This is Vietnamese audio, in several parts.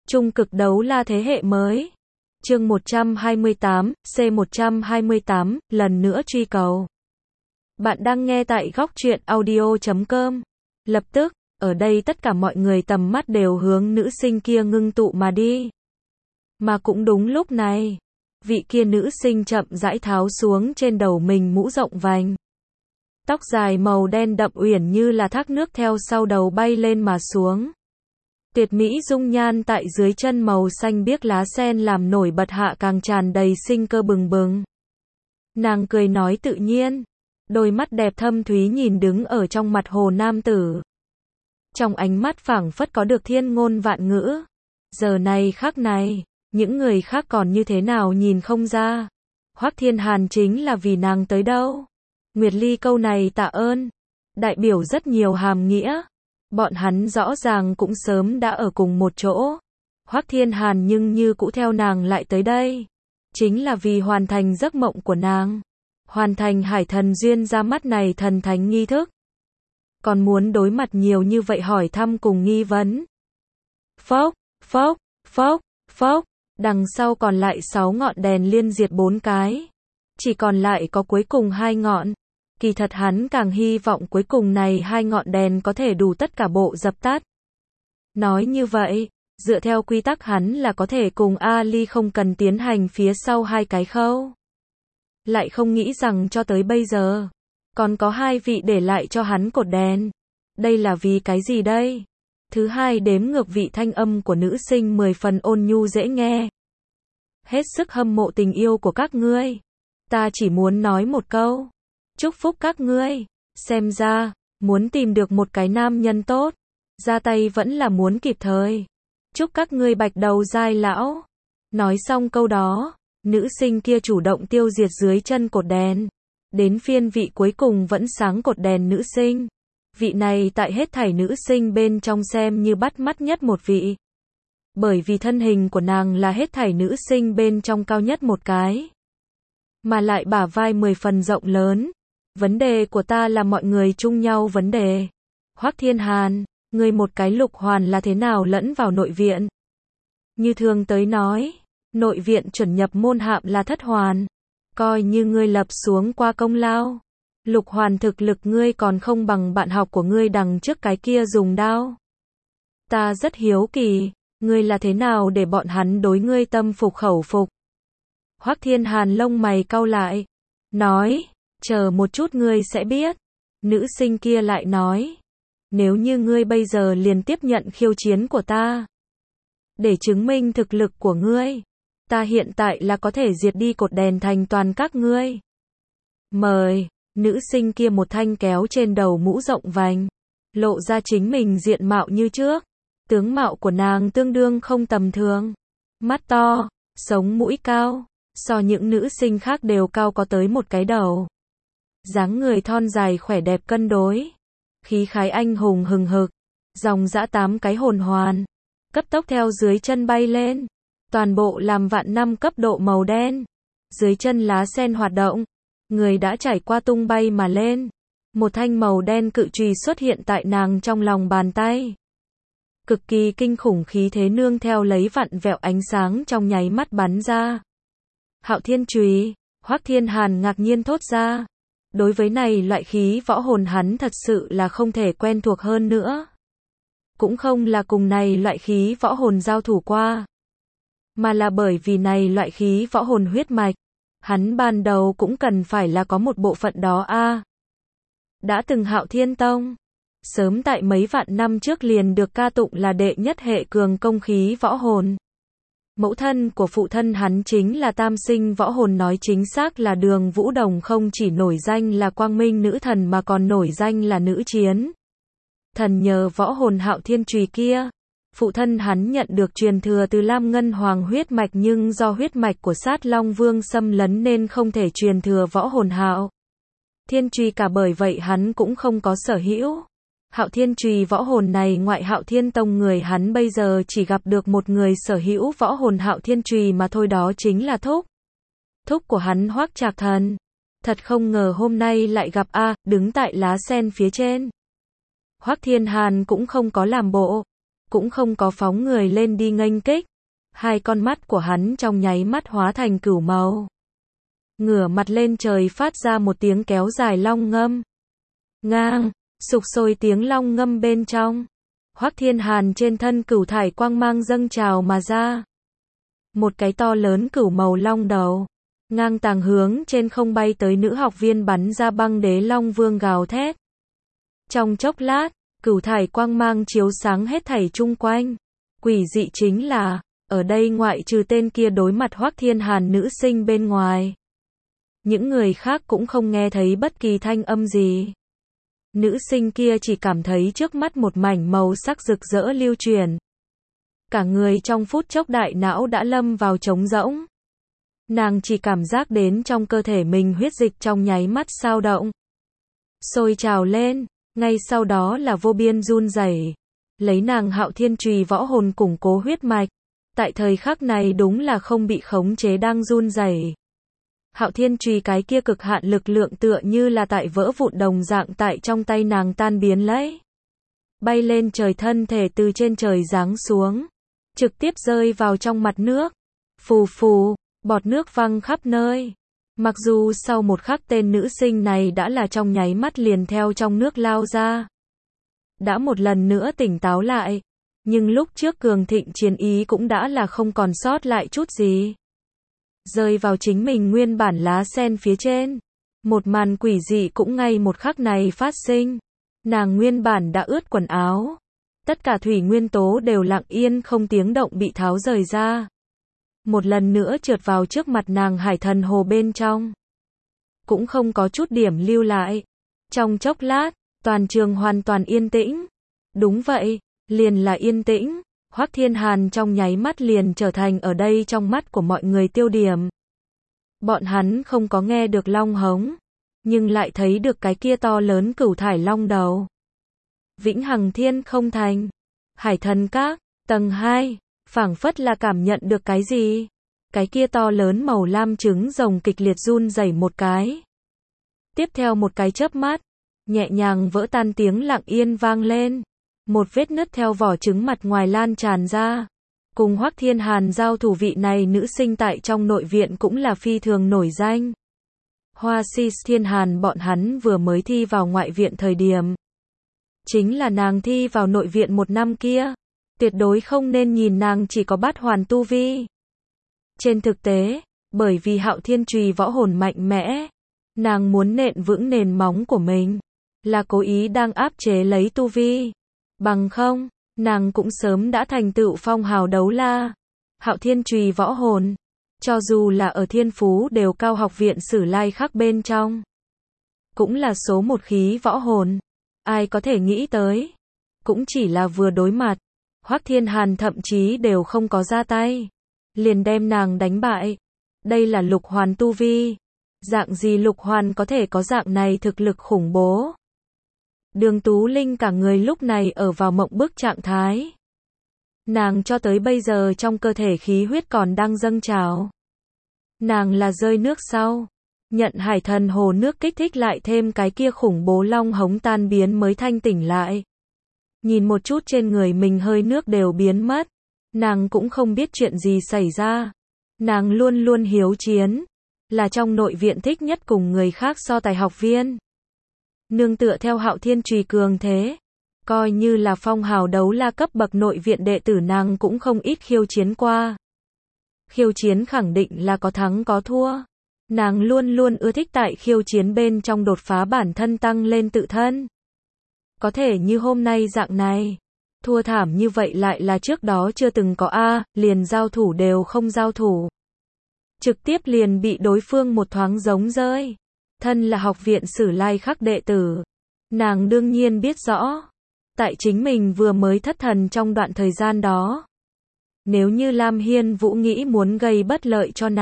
Trung cực đấu la thế hệ mới. Chương 128, C128, lần nữa truy cầu. Bạn đang nghe tại góc truyện audio.com. Lập tức, ở đây tất cả mọi người tầm mắt đều hướng nữ sinh kia ngưng tụ mà đi. Mà cũng đúng lúc này, vị kia nữ sinh chậm rãi tháo xuống trên đầu mình mũ rộng vành. Tóc dài màu đen đậm uyển như là thác nước theo sau đầu bay lên mà xuống. Tuyệt mỹ dung nhan tại dưới chân màu xanh biếc lá sen làm nổi bật hạ càng tràn đầy sinh cơ bừng bừng. Nàng cười nói tự nhiên, đôi mắt đẹp thâm thúy nhìn đứng ở trong mặt hồ nam tử. Trong ánh mắt phảng phất có được thiên ngôn vạn ngữ. Giờ này khắc này, những người khác còn như thế nào nhìn không ra. Hoắc Thiên Hàn chính là vì nàng tới đâu. Nguyệt Ly câu này tạ ơn, đại biểu rất nhiều hàm nghĩa. Bọn hắn rõ ràng cũng sớm đã ở cùng một chỗ. Hoắc Thiên Hàn nhưng như cũ theo nàng lại tới đây. Chính là vì hoàn thành giấc mộng của nàng. Hoàn thành Hải Thần Duyên ra mắt này thần thánh nghi thức. Còn muốn đối mặt nhiều như vậy hỏi thăm cùng nghi vấn. Phốc, phốc, phốc, phốc. Đằng sau còn lại 6 ngọn đèn liên diệt 4 cái. Chỉ còn lại có cuối cùng 2 ngọn. Kỳ thật hắn càng hy vọng cuối cùng này 2 ngọn đèn có thể đủ tất cả bộ dập tắt. Nói như vậy, dựa theo quy tắc hắn là có thể cùng Ali không cần tiến hành phía sau 2 cái khâu. Lại không nghĩ rằng cho tới bây giờ, còn có 2 vị để lại cho hắn cột đèn. Đây là vì cái gì đây? Thứ hai đếm ngược vị thanh âm của nữ sinh 10 phần ôn nhu dễ nghe. Hết sức hâm mộ tình yêu của các ngươi. Ta chỉ muốn nói một câu. Chúc phúc các ngươi. Xem ra, muốn tìm được một cái nam nhân tốt, ra tay vẫn là muốn kịp thời. Chúc các ngươi bạch đầu dai lão. Nói xong câu đó, nữ sinh kia chủ động tiêu diệt dưới chân cột đèn. Đến phiên vị cuối cùng vẫn sáng cột đèn nữ sinh. Vị này tại hết thảy nữ sinh bên trong xem như bắt mắt nhất một vị. Bởi vì thân hình của nàng là hết thảy nữ sinh bên trong cao nhất một cái. Mà lại bả vai 10 phần rộng lớn. Vấn đề của ta là mọi người chung nhau vấn đề. Hoắc Thiên Hàn, ngươi một cái lục hoàn là thế nào lẫn vào nội viện? Như thường tới nói, nội viện chuẩn nhập môn hạm là thất hoàn. Coi như ngươi lập xuống qua công lao. Lục hoàn thực lực ngươi còn không bằng bạn học của ngươi đằng trước cái kia dùng đao. Ta rất hiếu kỳ, ngươi là thế nào để bọn hắn đối ngươi tâm phục khẩu phục? Hoắc Thiên Hàn lông mày cau lại, nói, chờ một chút ngươi sẽ biết. Nữ sinh kia lại nói, nếu như ngươi bây giờ liền tiếp nhận khiêu chiến của ta, để chứng minh thực lực của ngươi, ta hiện tại là có thể diệt đi cột đèn thành toàn các ngươi. Mời. Nữ sinh kia một thanh kéo trên đầu mũ rộng vành, lộ ra chính mình diện mạo như trước. Tướng mạo của nàng tương đương không tầm thường. Mắt to, sống mũi cao, so những nữ sinh khác đều cao có tới một cái đầu. Dáng người thon dài khỏe đẹp cân đối. Khí khái anh hùng hừng hực, dòng dã 8 cái hồn hoàn, cấp tốc theo dưới chân bay lên. Toàn bộ làm vạn năm cấp độ màu đen. Dưới chân lá sen hoạt động. Người đã trải qua tung bay mà lên. Một thanh màu đen cự chùy xuất hiện tại nàng trong lòng bàn tay. Cực kỳ kinh khủng khí thế nương theo lấy vặn vẹo ánh sáng trong nháy mắt bắn ra. Hạo Thiên chùy, Hoắc Thiên Hàn ngạc nhiên thốt ra. Đối với này loại khí võ hồn hắn thật sự là không thể quen thuộc hơn nữa. Cũng không là cùng này loại khí võ hồn giao thủ qua, mà là bởi vì này loại khí võ hồn huyết mạch. Hắn ban đầu cũng cần phải là có một bộ phận đó a. Đã từng Hạo Thiên Tông, sớm tại mấy vạn năm trước liền được ca tụng là đệ nhất hệ cường công khí võ hồn. Mẫu thân của phụ thân hắn chính là tam sinh võ hồn, nói chính xác là Đường Vũ Đồng, không chỉ nổi danh là quang minh nữ thần mà còn nổi danh là nữ chiến thần. Nhờ võ hồn Hạo Thiên chùy kia, phụ thân hắn nhận được truyền thừa từ Lam Ngân Hoàng huyết mạch, nhưng do huyết mạch của Sát Long Vương xâm lấn nên không thể truyền thừa võ hồn Hạo Thiên chùy cả, bởi vậy hắn cũng không có sở hữu Hạo Thiên chùy võ hồn này. Ngoại Hạo Thiên Tông người hắn bây giờ chỉ gặp được một người sở hữu võ hồn Hạo Thiên chùy mà thôi, đó chính là thúc của hắn Hoắc Trạc Thần. Thật không ngờ hôm nay lại gặp đứng tại lá sen phía trên. Hoắc Thiên Hàn cũng không có làm bộ, cũng không có phóng người lên đi nghênh kích. Hai con mắt của hắn trong nháy mắt hóa thành cửu màu. Ngửa mặt lên trời phát ra một tiếng kéo dài long ngâm. Ngang, sục sôi tiếng long ngâm bên trong. Hoắc Thiên Hàn trên thân cửu thải quang mang dâng trào mà ra. Một cái to lớn cửu màu long đầu, ngang tàng hướng trên không bay tới nữ học viên bắn ra băng đế long vương gào thét. Trong chốc lát, cửu thải quang mang chiếu sáng hết thảy chung quanh. Quỷ dị chính là, ở đây ngoại trừ tên kia đối mặt Hoắc Thiên Hàn nữ sinh bên ngoài, những người khác cũng không nghe thấy bất kỳ thanh âm gì. Nữ sinh kia chỉ cảm thấy trước mắt một mảnh màu sắc rực rỡ lưu truyền. Cả người trong phút chốc đại não đã lâm vào trống rỗng. Nàng chỉ cảm giác đến trong cơ thể mình huyết dịch trong nháy mắt sao động, sôi trào lên, ngay sau đó là vô biên run rẩy. Lấy nàng Hạo Thiên Chùy võ hồn củng cố huyết mạch, tại thời khắc này đúng là không bị khống chế đang run rẩy. Hạo Thiên Chùy cái kia cực hạn lực lượng tựa như là tại vỡ vụn đồng dạng tại trong tay nàng tan biến lấy. Bay lên trời, thân thể từ trên trời giáng xuống, trực tiếp rơi vào trong mặt nước. Phù phù, bọt nước văng khắp nơi. Mặc dù sau một khắc tên nữ sinh này đã là trong nháy mắt liền theo trong nước lao ra, đã một lần nữa tỉnh táo lại, nhưng lúc trước cường thịnh chiến ý cũng đã là không còn sót lại chút gì. Rơi vào chính mình nguyên bản lá sen phía trên. Một màn quỷ dị cũng ngay một khắc này phát sinh. Nàng nguyên bản đã ướt quần áo. Tất cả thủy nguyên tố đều lặng yên không tiếng động bị tháo rời ra. Một lần nữa trượt vào trước mặt nàng hải thần hồ bên trong. Cũng không có chút điểm lưu lại. Trong chốc lát, toàn trường hoàn toàn yên tĩnh. Đúng vậy, liền là yên tĩnh. Hoắc Thiên Hàn trong nháy mắt liền trở thành ở đây trong mắt của mọi người tiêu điểm. Bọn hắn không có nghe được long hống, nhưng lại thấy được cái kia to lớn cửu thải long đầu. Vĩnh Hằng Thiên Không Thành, Hải Thần Các, tầng 2, phảng phất là cảm nhận được cái gì. Cái kia to lớn màu lam trứng rồng kịch liệt run rẩy một cái. Tiếp theo một cái chớp mắt, nhẹ nhàng vỡ tan, tiếng lặng yên vang lên. Một vết nứt theo vỏ trứng mặt ngoài lan tràn ra. Cùng Hoắc Thiên Hàn giao thủ vị này nữ sinh tại trong nội viện cũng là phi thường nổi danh. Hoa Si Thiên Hàn bọn hắn vừa mới thi vào ngoại viện thời điểm, chính là nàng thi vào nội viện một năm kia. Tuyệt đối không nên nhìn nàng chỉ có bát hoàn tu vi. Trên thực tế, bởi vì Hạo Thiên Chùy võ hồn mạnh mẽ, nàng muốn nện vững nền móng của mình, là cố ý đang áp chế lấy tu vi. Bằng không, nàng cũng sớm đã thành tựu phong hào đấu la. Hạo Thiên Chùy võ hồn, cho dù là ở Thiên Phú đều cao học viện Sử Lai Khắc bên trong, cũng là số một khí võ hồn. Ai có thể nghĩ tới, cũng chỉ là vừa đối mặt, Hoắc Thiên Hàn thậm chí đều không có ra tay, liền đem nàng đánh bại. Đây là lục hoàn tu vi. Dạng gì lục hoàn có thể có dạng này thực lực khủng bố? Đường Tú Linh cả người lúc này ở vào mộng bức trạng thái. Nàng cho tới bây giờ trong cơ thể khí huyết còn đang dâng trào. Nàng là rơi nước sau, nhận hải thần hồ nước kích thích lại thêm cái kia khủng bố long hống tan biến mới thanh tỉnh lại. Nhìn một chút trên người mình hơi nước đều biến mất. Nàng cũng không biết chuyện gì xảy ra. Nàng luôn luôn hiếu chiến, là trong nội viện thích nhất cùng người khác so tài học viên. Nương tựa theo Hạo Thiên Chùy cường thế, coi như là phong hào đấu la cấp bậc nội viện đệ tử nàng cũng không ít khiêu chiến qua. Khiêu chiến khẳng định là có thắng có thua. Nàng luôn luôn ưa thích tại khiêu chiến bên trong đột phá bản thân, tăng lên tự thân. Có thể như hôm nay dạng này, thua thảm như vậy lại là trước đó chưa từng có liền giao thủ đều không giao thủ. Trực tiếp liền bị đối phương một thoáng giống rơi. Thân là học viện Sử Lai Khắc đệ tử, nàng đương nhiên biết rõ, tại chính mình vừa mới thất thần trong đoạn thời gian đó, nếu như Lam Hiên Vũ nghĩ muốn gây bất lợi cho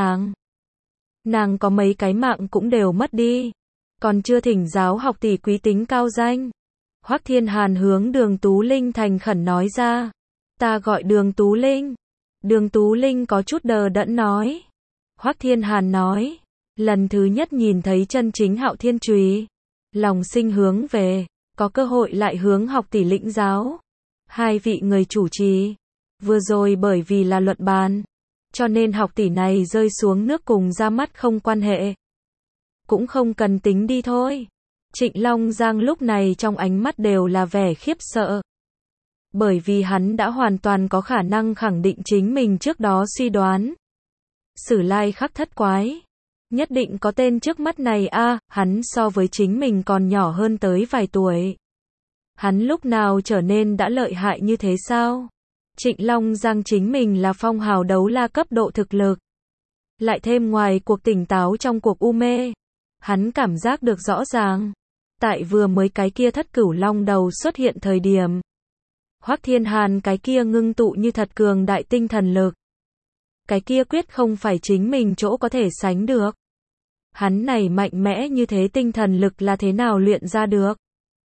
nàng có mấy cái mạng cũng đều mất đi. Còn chưa thỉnh giáo học tỷ quý tính cao danh. Hoắc Thiên Hàn hướng Đường Tú Linh thành khẩn nói ra. Ta gọi Đường Tú Linh. Đường Tú Linh có chút đờ đẫn nói. Hoắc Thiên Hàn nói, lần thứ nhất nhìn thấy chân chính Hạo Thiên Chùy, lòng sinh hướng về, có cơ hội lại hướng học tỷ lĩnh giáo. Hai vị người chủ trì, vừa rồi bởi vì là luận bàn, cho nên học tỷ này rơi xuống nước cùng ra mắt không quan hệ. Cũng không cần tính đi thôi. Trịnh Long Giang lúc này trong ánh mắt đều là vẻ khiếp sợ. Bởi vì hắn đã hoàn toàn có khả năng khẳng định chính mình trước đó suy đoán. Sử Lai Khắc thất quái. Nhất định có tên trước mắt này hắn so với chính mình còn nhỏ hơn tới vài tuổi. Hắn lúc nào trở nên đã lợi hại như thế sao? Trịnh Long Giang chính mình là phong hào đấu la cấp độ thực lực. Lại thêm ngoài cuộc tỉnh táo trong cuộc u mê. Hắn cảm giác được rõ ràng. Tại vừa mới cái kia thất cửu long đầu xuất hiện thời điểm. Hoắc Thiên Hàn cái kia ngưng tụ như thật cường đại tinh thần lực. Cái kia quyết không phải chính mình chỗ có thể sánh được. Hắn này mạnh mẽ như thế tinh thần lực là thế nào luyện ra được?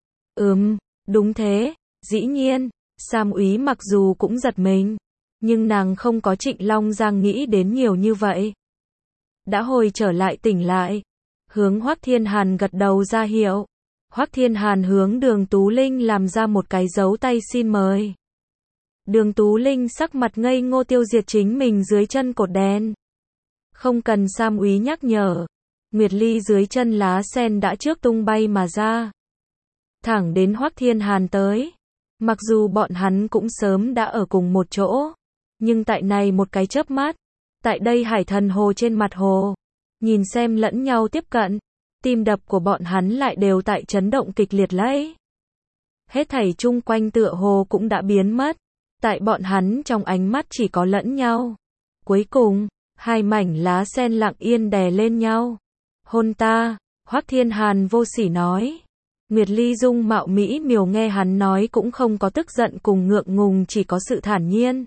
Đúng thế, dĩ nhiên, Sam úy mặc dù cũng giật mình, nhưng nàng không có Trịnh Long Giang nghĩ đến nhiều như vậy. Đã hồi trở lại tỉnh lại, hướng Hoắc Thiên Hàn gật đầu ra hiệu. Hoắc Thiên Hàn hướng Đường Tú Linh làm ra một cái dấu tay xin mời. Đường Tú Linh sắc mặt ngây ngô tiêu diệt chính mình dưới chân cột đèn. Không cần Sam úy nhắc nhở, Nguyệt Ly dưới chân lá sen đã trước tung bay mà ra. Thẳng đến Hoắc Thiên Hàn tới. Mặc dù bọn hắn cũng sớm đã ở cùng một chỗ, nhưng tại này một cái chớp mắt, tại đây Hải Thần Hồ trên mặt hồ, nhìn xem lẫn nhau tiếp cận, tim đập của bọn hắn lại đều tại chấn động kịch liệt lấy. Hết thảy chung quanh tựa hồ cũng đã biến mất, tại bọn hắn trong ánh mắt chỉ có lẫn nhau. Cuối cùng, hai mảnh lá sen lặng yên đè lên nhau. Hôn ta, Hoắc Thiên Hàn vô sỉ nói. Nguyệt Ly dung mạo mỹ miều nghe hắn nói cũng không có tức giận cùng ngượng ngùng, chỉ có sự thản nhiên.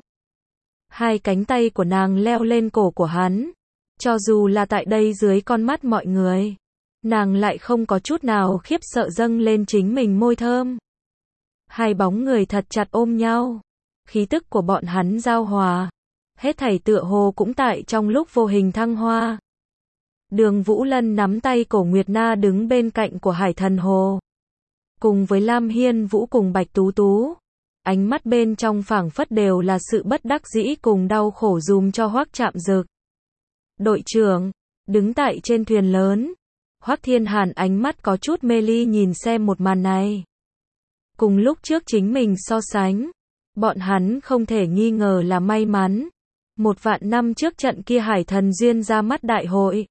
Hai cánh tay của nàng leo lên cổ của hắn. Cho dù là tại đây dưới con mắt mọi người, nàng lại không có chút nào khiếp sợ dâng lên chính mình môi thơm. Hai bóng người thật chặt ôm nhau. Khí tức của bọn hắn giao hòa. Hết thảy tựa hồ cũng tại trong lúc vô hình thăng hoa. Đường Vũ Lân nắm tay cổ Nguyệt Na đứng bên cạnh của Hải Thần Hồ. Cùng với Lam Hiên Vũ cùng Bạch Tú Tú. Ánh mắt bên trong phảng phất đều là sự bất đắc dĩ cùng đau khổ dùm cho Hoắc Trạm Dực. Đội trưởng, đứng tại trên thuyền lớn. Hoắc Thiên Hàn ánh mắt có chút mê ly nhìn xem một màn này. Cùng lúc trước chính mình so sánh, bọn hắn không thể nghi ngờ là may mắn. 1.000 năm trước trận kia Hải Thần Duyên ra mắt đại hội,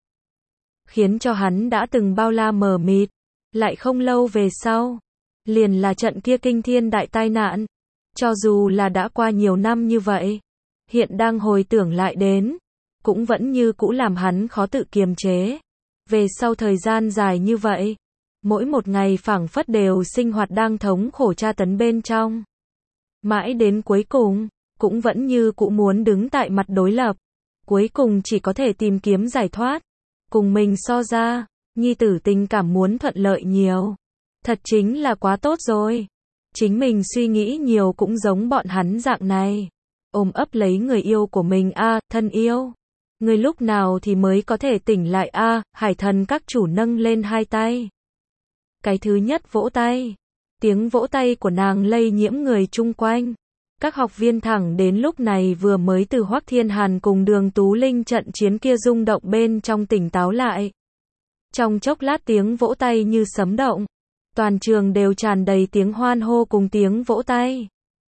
khiến cho hắn đã từng bao la mờ mịt. Lại không lâu về sau, liền là trận kia kinh thiên đại tai nạn. Cho dù là đã qua nhiều năm như vậy, hiện đang hồi tưởng lại đến, cũng vẫn như cũ làm hắn khó tự kiềm chế. Về sau thời gian dài như vậy, mỗi một ngày phảng phất đều sinh hoạt đang thống khổ tra tấn bên trong. Mãi đến cuối cùng, cũng vẫn như cũ muốn đứng tại mặt đối lập. Cuối cùng chỉ có thể tìm kiếm giải thoát. Cùng mình so ra, nhi tử tình cảm muốn thuận lợi nhiều. Thật chính là quá tốt rồi. Chính mình suy nghĩ nhiều cũng giống bọn hắn dạng này. Ôm ấp lấy người yêu của mình thân yêu. Người lúc nào thì mới có thể tỉnh lại Hải Thần các chủ nâng lên hai tay. Cái thứ nhất vỗ tay. Tiếng vỗ tay của nàng lây nhiễm người chung quanh. Các học viên thẳng đến lúc này vừa mới từ Hoắc Thiên Hàn cùng Đường Tú Linh trận chiến kia rung động bên trong tỉnh táo lại. Trong chốc lát tiếng vỗ tay như sấm động. Toàn trường đều tràn đầy tiếng hoan hô cùng tiếng vỗ tay.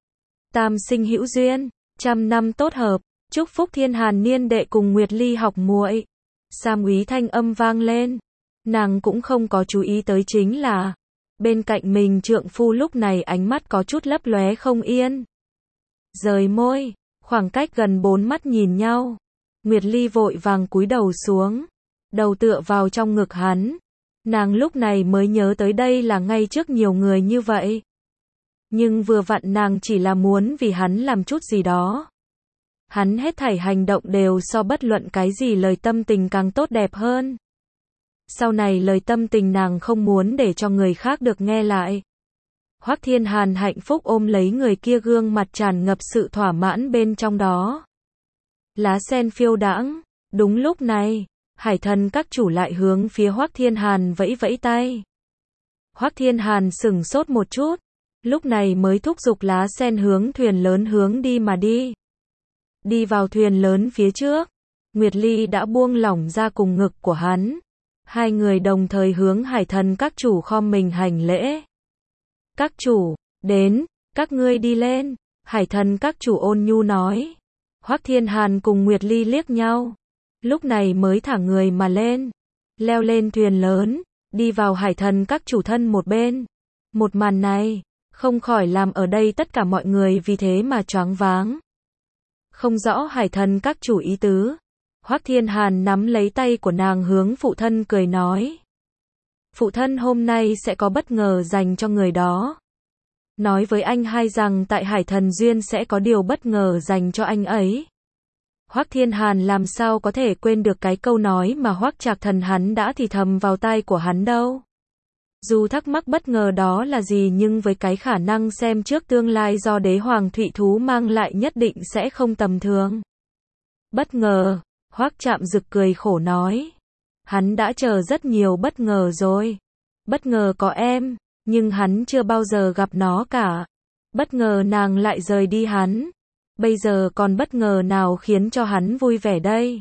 Tam sinh hữu duyên, 100 năm tốt hợp, chúc phúc Thiên Hàn niên đệ cùng Nguyệt Ly học muội. Sam úy thanh âm vang lên. Nàng cũng không có chú ý tới chính là bên cạnh mình trượng phu lúc này ánh mắt có chút lấp lóe không yên. Rời môi, khoảng cách gần 4 mắt nhìn nhau. Nguyệt Ly vội vàng cúi đầu xuống, đầu tựa vào trong ngực hắn. Nàng lúc này mới nhớ tới đây là ngay trước nhiều người như vậy. Nhưng vừa vặn nàng chỉ là muốn vì hắn làm chút gì đó. Hắn hết thảy hành động đều so bất luận cái gì lời tâm tình càng tốt đẹp hơn. Sau này lời tâm tình nàng không muốn để cho người khác được nghe lại. Hoắc Thiên Hàn hạnh phúc ôm lấy người kia, gương mặt tràn ngập sự thỏa mãn bên trong đó. Lá sen phiêu đãng. Đúng lúc này, Hải Thần các chủ lại hướng phía Hoắc Thiên Hàn vẫy vẫy tay. Hoắc Thiên Hàn sửng sốt một chút, lúc này mới thúc giục lá sen hướng thuyền lớn hướng đi mà đi. Đi vào thuyền lớn phía trước, Nguyệt Ly đã buông lỏng ra cùng ngực của hắn. Hai người đồng thời hướng Hải Thần các chủ khom mình hành lễ. Các chủ, đến, các ngươi đi lên, Hải Thần các chủ ôn nhu nói. Hoắc Thiên Hàn cùng Nguyệt Ly liếc nhau, lúc này mới thả người mà lên, leo lên thuyền lớn, đi vào Hải Thần các chủ thân một bên. Một màn này, không khỏi làm ở đây tất cả mọi người vì thế mà choáng váng. Không rõ Hải Thần các chủ ý tứ. Hoắc Thiên Hàn nắm lấy tay của nàng hướng phụ thân cười nói. Phụ thân hôm nay sẽ có bất ngờ dành cho người đó. Nói với anh hai rằng tại Hải Thần Duyên sẽ có điều bất ngờ dành cho anh ấy. Hoắc Thiên Hàn làm sao có thể quên được cái câu nói mà Hoắc Trạc Thần hắn đã thì thầm vào tai của hắn đâu. Dù thắc mắc bất ngờ đó là gì nhưng với cái khả năng xem trước tương lai do đế hoàng thụy thú mang lại nhất định sẽ không tầm thường. Bất ngờ, Hoắc Trạm Dực cười khổ nói. Hắn đã chờ rất nhiều bất ngờ rồi. Bất ngờ có em, nhưng hắn chưa bao giờ gặp nó cả. Bất ngờ nàng lại rời đi hắn. Bây giờ còn bất ngờ nào khiến cho hắn vui vẻ đây?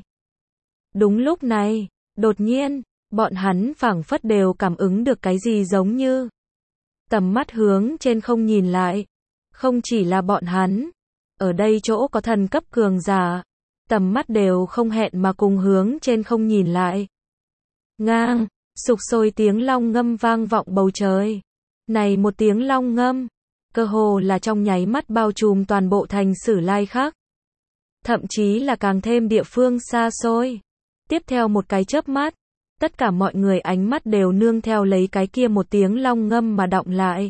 Đúng lúc này, đột nhiên, bọn hắn phảng phất đều cảm ứng được cái gì giống như. Tầm mắt hướng trên không nhìn lại. Không chỉ là bọn hắn. Ở đây chỗ có thần cấp cường giả. Tầm mắt đều không hẹn mà cùng hướng trên không nhìn lại. Ngang, sục sôi tiếng long ngâm vang vọng bầu trời. Này một tiếng long ngâm, cơ hồ là trong nháy mắt bao trùm toàn bộ thành Sử Lai khác. Thậm chí là càng thêm địa phương xa xôi. Tiếp theo một cái chớp mắt, tất cả mọi người ánh mắt đều nương theo lấy cái kia một tiếng long ngâm mà đọng lại.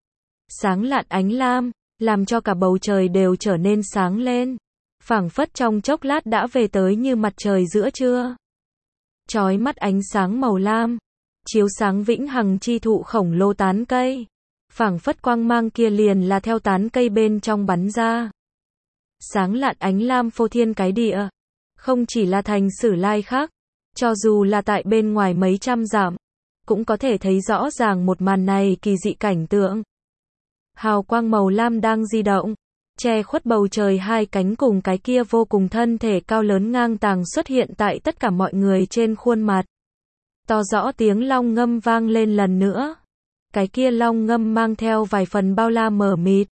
Sáng lạn ánh lam, làm cho cả bầu trời đều trở nên sáng lên. Phảng phất trong chốc lát đã về tới như mặt trời giữa trưa. Chói mắt ánh sáng màu lam, chiếu sáng vĩnh hằng chi thụ khổng lồ tán cây. Phảng phất quang mang kia liền là theo tán cây bên trong bắn ra. Sáng lạn ánh lam phô thiên cái địa. Không chỉ là thành Sử Lai khác, cho dù là tại bên ngoài mấy trăm dặm, cũng có thể thấy rõ ràng một màn này kỳ dị cảnh tượng. Hào quang màu lam đang di động, che khuất bầu trời hai cánh cùng cái kia vô cùng thân thể cao lớn ngang tàng xuất hiện tại tất cả mọi người trên khuôn mặt. To rõ tiếng long ngâm vang lên lần nữa. Cái kia long ngâm mang theo vài phần bao la mờ mịt.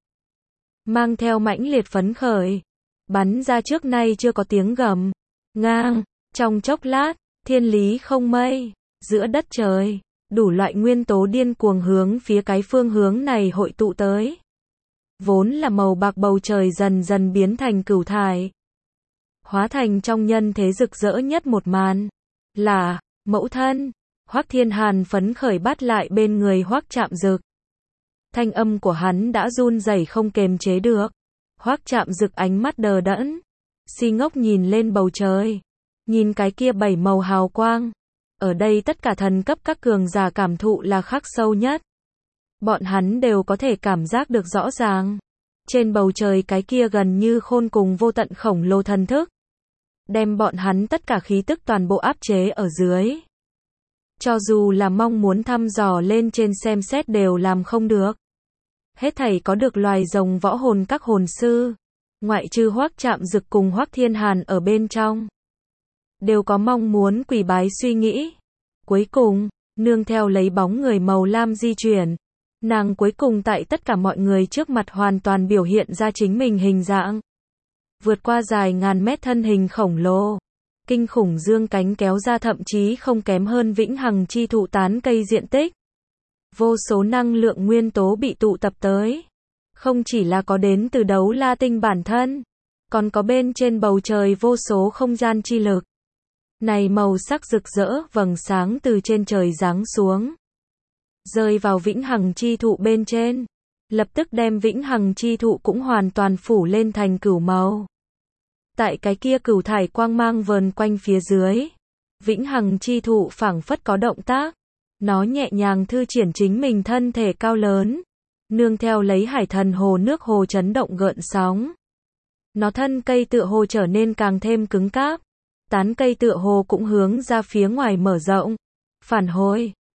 Mang theo mãnh liệt phấn khởi. Bắn ra trước nay chưa có tiếng gầm. Ngang, trong chốc lát, thiên lý không mây, giữa đất trời, đủ loại nguyên tố điên cuồng hướng phía cái phương hướng này hội tụ tới. Vốn là màu bạc bầu trời dần dần biến thành cửu thải. Hóa thành trong nhân thế rực rỡ nhất một màn. Là, mẫu thân. Hoắc Thiên Hàn phấn khởi bắt lại bên người Hoắc Trạm Dực. Thanh âm của hắn đã run rẩy không kềm chế được. Hoắc Trạm Dực ánh mắt đờ đẫn, si ngốc nhìn lên bầu trời. Nhìn cái kia bảy màu hào quang. Ở đây tất cả thần cấp các cường giả cảm thụ là khắc sâu nhất. Bọn hắn đều có thể cảm giác được rõ ràng. Trên bầu trời cái kia gần như khôn cùng vô tận khổng lồ thần thức. Đem bọn hắn tất cả khí tức toàn bộ áp chế ở dưới. Cho dù là mong muốn thăm dò lên trên xem xét đều làm không được. Hết thảy có được loài rồng võ hồn các hồn sư. Ngoại trừ Hoắc Trạm Dực cùng Hoắc Thiên Hàn ở bên trong. Đều có mong muốn quỳ bái suy nghĩ. Cuối cùng, nương theo lấy bóng người màu lam di chuyển. Nàng cuối cùng tại tất cả mọi người trước mặt hoàn toàn biểu hiện ra chính mình hình dạng. Vượt qua dài ngàn mét thân hình khổng lồ. Kinh khủng dương cánh kéo ra thậm chí không kém hơn vĩnh hằng chi thụ tán cây diện tích. Vô số năng lượng nguyên tố bị tụ tập tới. Không chỉ là có đến từ đấu la tinh bản thân. Còn có bên trên bầu trời vô số không gian chi lực. Này màu sắc rực rỡ vầng sáng từ trên trời giáng xuống. Rơi vào vĩnh hằng chi thụ bên trên. Lập tức đem vĩnh hằng chi thụ cũng hoàn toàn phủ lên thành cửu màu. Tại cái kia cửu thải quang mang vờn quanh phía dưới. Vĩnh hằng chi thụ phảng phất có động tác. Nó nhẹ nhàng thư triển chính mình thân thể cao lớn. Nương theo lấy hải thần hồ nước hồ chấn động gợn sóng. Nó thân cây tựa hồ trở nên càng thêm cứng cáp. Tán cây tựa hồ cũng hướng ra phía ngoài mở rộng. Phản hồi.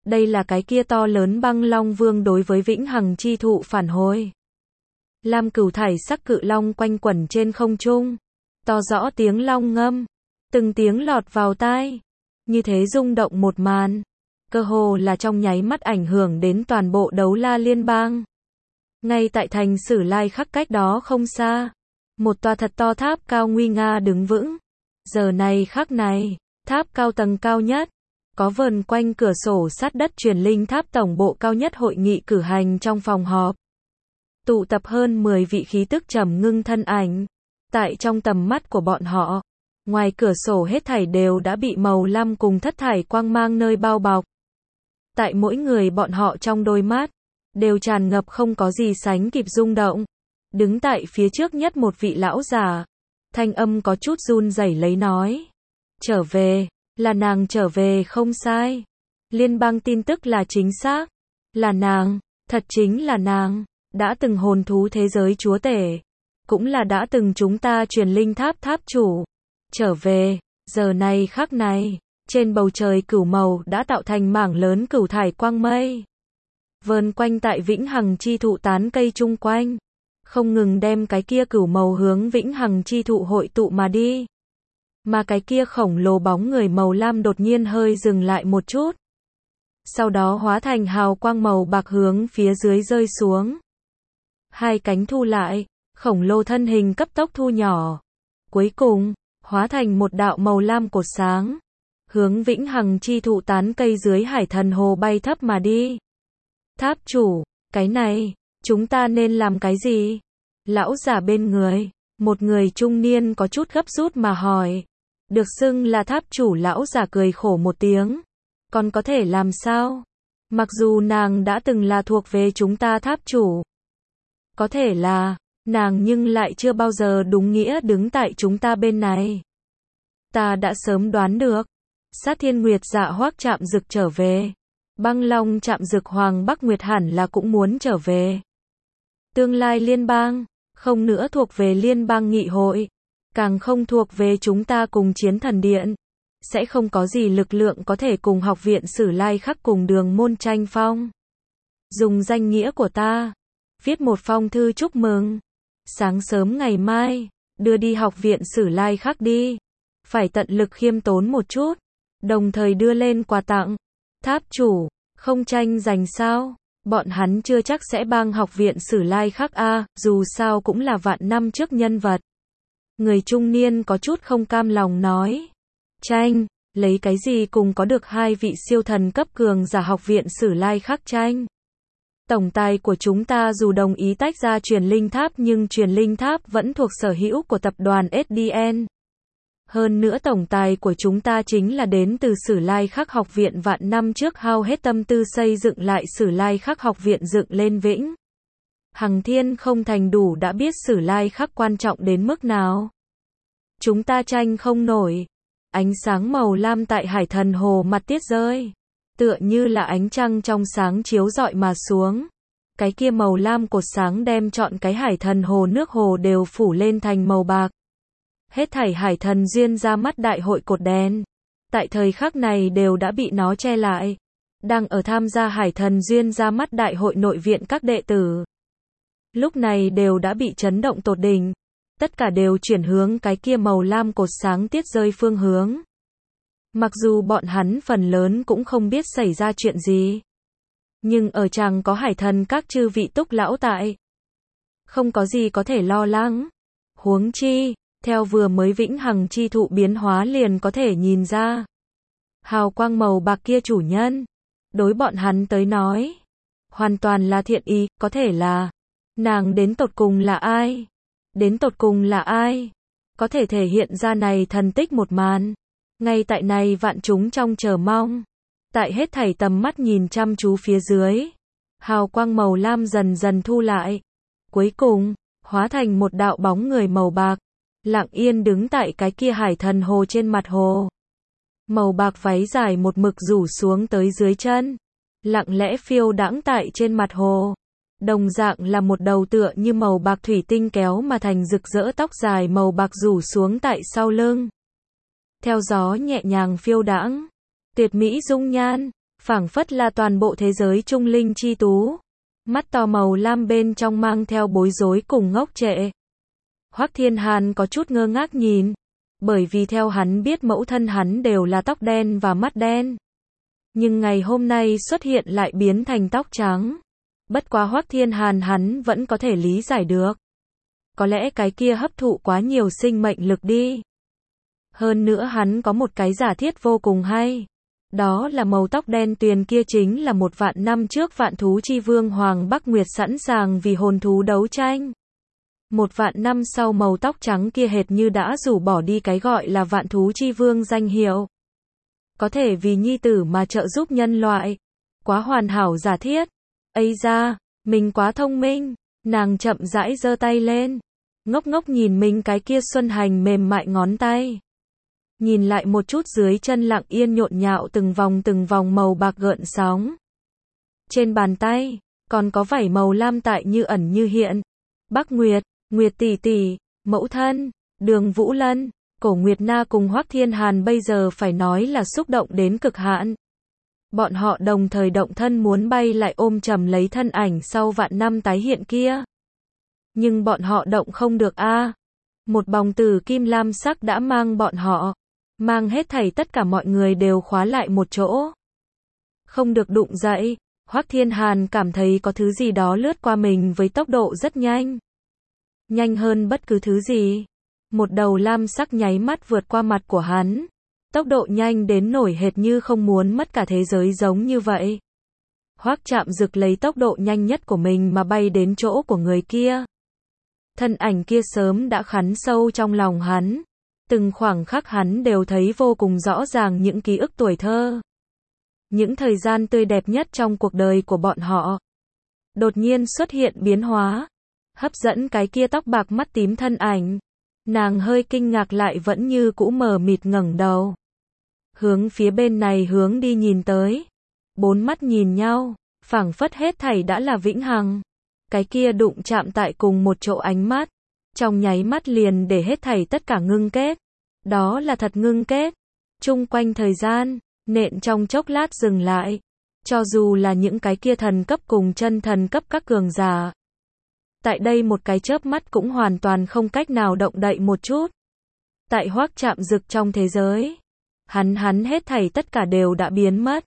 Đây là cái kia to lớn băng long vương đối với vĩnh hằng chi thụ phản hồi. Lam cửu thải sắc cự long quanh quẩn trên không trung. To rõ tiếng long ngâm. Từng tiếng lọt vào tai. Như thế rung động một màn. Cơ hồ là trong nháy mắt ảnh hưởng đến toàn bộ Đấu La Liên bang. Ngay tại thành Sử Lai Khắc cách đó không xa. Một tòa thật to tháp cao nguy nga đứng vững. Giờ này khắc này, tháp cao tầng cao nhất. Có vờn quanh cửa sổ sát đất truyền linh tháp tổng bộ cao nhất hội nghị cử hành trong phòng họp. Tụ tập hơn 10 vị khí tức trầm ngưng thân ảnh. Tại trong tầm mắt của bọn họ, ngoài cửa sổ hết thảy đều đã bị màu lam cùng thất thải quang mang nơi bao bọc. Tại mỗi người bọn họ trong đôi mắt, đều tràn ngập không có gì sánh kịp rung động. Đứng tại phía trước nhất một vị lão già, thanh âm có chút run rẩy lấy nói. Trở về, là nàng trở về không sai. Liên bang tin tức là chính xác. Là nàng, thật chính là nàng, đã từng hồn thú thế giới chúa tể. Cũng là đã từng chúng ta truyền linh tháp tháp chủ. Trở về, giờ này khắc này, trên bầu trời cửu màu đã tạo thành mảng lớn cửu thải quang mây. Vờn quanh tại vĩnh hằng chi thụ tán cây chung quanh. Không ngừng đem cái kia cửu màu hướng vĩnh hằng chi thụ hội tụ mà đi. Mà cái kia khổng lồ bóng người màu lam đột nhiên hơi dừng lại một chút. Sau đó hóa thành hào quang màu bạc hướng phía dưới rơi xuống. Hai cánh thu lại, khổng lồ thân hình cấp tốc thu nhỏ. Cuối cùng, hóa thành một đạo màu lam cột sáng. Hướng vĩnh hằng chi thụ tán cây dưới hải thần hồ bay thấp mà đi. Tháp chủ, cái này, chúng ta nên làm cái gì? Lão giả bên người, một người trung niên có chút gấp rút mà hỏi. Được xưng là tháp chủ lão giả cười khổ một tiếng. Còn có thể làm sao? Mặc dù nàng đã từng là thuộc về chúng ta tháp chủ. Có thể là, nàng nhưng lại chưa bao giờ đúng nghĩa đứng tại chúng ta bên này. Ta đã sớm đoán được. Sát Thiên Nguyệt Dạ Hoắc Trạm Dực trở về. Băng Long Trạm Dực Hoàng Bắc Nguyệt hẳn là cũng muốn trở về. Tương lai liên bang, không nữa thuộc về liên bang nghị hội, càng không thuộc về chúng ta cùng Chiến Thần Điện. Sẽ không có gì lực lượng có thể cùng học viện Sử Lai Khắc cùng đường môn tranh phong. Dùng danh nghĩa của ta, viết một phong thư chúc mừng. Sáng sớm ngày mai, đưa đi học viện Sử Lai Khắc đi. Phải tận lực khiêm tốn một chút, đồng thời đưa lên quà tặng. Tháp chủ, không tranh giành sao? Bọn hắn chưa chắc sẽ bang học viện Sử Lai Khắc a, dù sao cũng là vạn năm trước nhân vật. Người trung niên có chút không cam lòng nói. Tranh, lấy cái gì cùng có được hai vị siêu thần cấp cường giả học viện Sử Lai Khắc tranh? Tổng tài của chúng ta dù đồng ý tách ra truyền linh tháp nhưng truyền linh tháp vẫn thuộc sở hữu của tập đoàn SDN. Hơn nữa tổng tài của chúng ta chính là đến từ Sử Lai Khắc học viện vạn năm trước hao hết tâm tư xây dựng lại Sử Lai Khắc học viện dựng lên vĩnh. Hằng Thiên không thành đủ đã biết Sử Lai Khắc quan trọng đến mức nào. Chúng ta tranh không nổi. Ánh sáng màu lam tại hải thần hồ mặt tiết rơi. Tựa như là ánh trăng trong sáng chiếu rọi mà xuống. Cái kia màu lam cột sáng đem trọn cái hải thần hồ nước hồ đều phủ lên thành màu bạc. Hết thảy hải thần duyên ra mắt đại hội cột đèn. Tại thời khắc này đều đã bị nó che lại. Đang ở tham gia hải thần duyên ra mắt đại hội nội viện các đệ tử. Lúc này đều đã bị chấn động tột đỉnh. Tất cả đều chuyển hướng cái kia màu lam cột sáng tiết rơi phương hướng. Mặc dù bọn hắn phần lớn cũng không biết xảy ra chuyện gì. Nhưng ở chàng có hải thần các chư vị túc lão tại. Không có gì có thể lo lắng. Huống chi, theo vừa mới vĩnh hằng chi thụ biến hóa liền có thể nhìn ra. Hào quang màu bạc kia chủ nhân. Đối bọn hắn tới nói. Hoàn toàn là thiện ý, có thể là. Nàng đến tột cùng là ai? Đến tột cùng là ai? Có thể thể hiện ra này thần tích một màn. Ngay tại này vạn chúng trong chờ mong. Tại hết thảy tầm mắt nhìn chăm chú phía dưới. Hào quang màu lam dần dần thu lại. Cuối cùng, hóa thành một đạo bóng người màu bạc. Lặng yên đứng tại cái kia hải thần hồ trên mặt hồ. Màu bạc váy dài một mực rủ xuống tới dưới chân. Lặng lẽ phiêu đãng tại trên mặt hồ. Đồng dạng là một đầu tựa như màu bạc thủy tinh kéo mà thành rực rỡ tóc dài màu bạc rủ xuống tại sau lưng. Theo gió nhẹ nhàng phiêu đãng. Tuyệt mỹ dung nhan, phảng phất là toàn bộ thế giới trung linh chi tú. Mắt to màu lam bên trong mang theo bối rối cùng ngốc trệ. Hoắc Thiên Hàn có chút ngơ ngác nhìn, bởi vì theo hắn biết mẫu thân hắn đều là tóc đen và mắt đen. Nhưng ngày hôm nay xuất hiện lại biến thành tóc trắng. Bất quá Hoắc Thiên Hàn hắn vẫn có thể lý giải được. Có lẽ cái kia hấp thụ quá nhiều sinh mệnh lực đi. Hơn nữa hắn có một cái giả thiết vô cùng hay. Đó là màu tóc đen tuyền kia chính là 1.000 năm trước vạn thú chi vương Hoàng Bắc Nguyệt sẵn sàng vì hồn thú đấu tranh. 1.000 năm sau màu tóc trắng kia hệt như đã rũ bỏ đi cái gọi là vạn thú chi vương danh hiệu. Có thể vì nhi tử mà trợ giúp nhân loại. Quá hoàn hảo giả thiết. Ây da, mình quá thông minh. Nàng chậm rãi giơ tay lên. Ngốc ngốc nhìn mình cái kia xuân hành mềm mại ngón tay. Nhìn lại một chút dưới chân lặng yên nhộn nhạo từng vòng màu bạc gợn sóng. Trên bàn tay, còn có vảy màu lam tại như ẩn như hiện. Bắc Nguyệt, Nguyệt tỷ tỷ, mẫu thân, Đường Vũ Lân, Cổ Nguyệt Na cùng Hoắc Thiên Hàn bây giờ phải nói là xúc động đến cực hạn. Bọn họ đồng thời động thân muốn bay lại ôm chầm lấy thân ảnh sau vạn năm tái hiện kia. Nhưng bọn họ động không được a. Một bóng từ kim lam sắc đã mang bọn họ, mang hết thảy tất cả mọi người đều khóa lại một chỗ. Không được đụng dậy, Hoắc Thiên Hàn cảm thấy có thứ gì đó lướt qua mình với tốc độ rất nhanh. Nhanh hơn bất cứ thứ gì. Một đầu lam sắc nháy mắt vượt qua mặt của hắn. Tốc độ nhanh đến nổi hệt như không muốn mất cả thế giới giống như vậy. Hoắc Trạm Dực lấy tốc độ nhanh nhất của mình mà bay đến chỗ của người kia. Thân ảnh kia sớm đã khắn sâu trong lòng hắn. Từng khoảng khắc hắn đều thấy vô cùng rõ ràng những ký ức tuổi thơ. Những thời gian tươi đẹp nhất trong cuộc đời của bọn họ. Đột nhiên xuất hiện biến hóa. Hấp dẫn cái kia tóc bạc mắt tím thân ảnh. Nàng hơi kinh ngạc lại vẫn như cũ mờ mịt ngẩng đầu. Hướng phía bên này hướng đi nhìn tới. Bốn mắt nhìn nhau, phảng phất hết thảy đã là vĩnh hằng. Cái kia đụng chạm tại cùng một chỗ ánh mắt. Trong nháy mắt liền để hết thảy tất cả ngưng kết. Đó là thật ngưng kết. Chung quanh thời gian, nện trong chốc lát dừng lại. Cho dù là những cái kia thần cấp cùng chân thần cấp các cường giả. Tại đây một cái chớp mắt cũng hoàn toàn không cách nào động đậy một chút. Tại Hoắc Trạm Dực trong thế giới. Hắn hết thảy tất cả đều đã biến mất.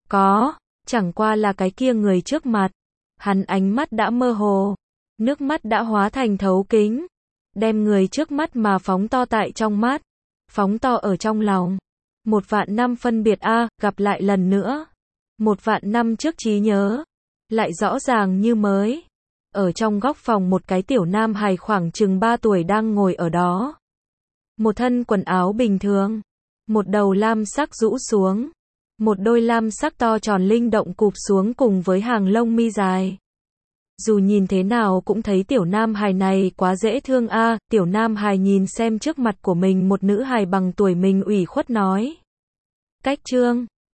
Chẳng qua là cái kia người trước mặt. Hắn ánh mắt đã mơ hồ. Nước mắt đã hóa thành thấu kính. Đem người trước mắt mà phóng to tại trong mắt. Phóng to ở trong lòng. 1.000 năm phân biệt gặp lại lần nữa. 1.000 năm trước trí nhớ. Lại rõ ràng như mới. Ở trong góc phòng một cái tiểu nam hài khoảng chừng 3 tuổi đang ngồi ở đó. Một thân quần áo bình thường. Một đầu lam sắc rũ xuống. Một đôi lam sắc to tròn linh động cụp xuống cùng với hàng lông mi dài. Dù nhìn thế nào cũng thấy tiểu nam hài này quá dễ thương tiểu nam hài nhìn xem trước mặt của mình một nữ hài bằng tuổi mình ủy khuất nói. Cách chương